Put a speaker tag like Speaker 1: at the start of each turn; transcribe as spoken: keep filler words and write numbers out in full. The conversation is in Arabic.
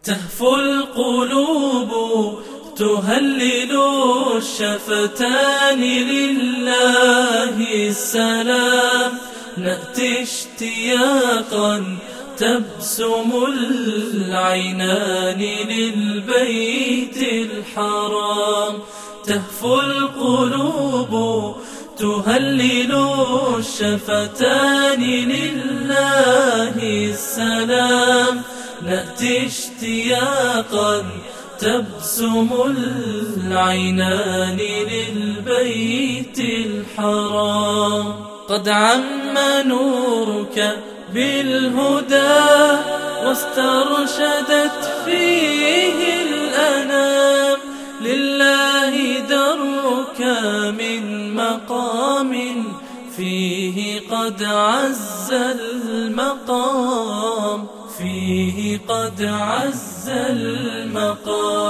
Speaker 1: تهفو القلوب تهلل الشفتان لله السلام، نأتي اشتياقا تبسم العينان للبيت الحرام. تهفو القلوب تهلل الشفتان لله السلام، نأتي اشتياقا تبسم العينان للبيت الحرام. قد عم نورك بالهدى واسترشدت فيه الأنام، لله درك من مقام فيه قد عز المقام، فيه قد عز المقام.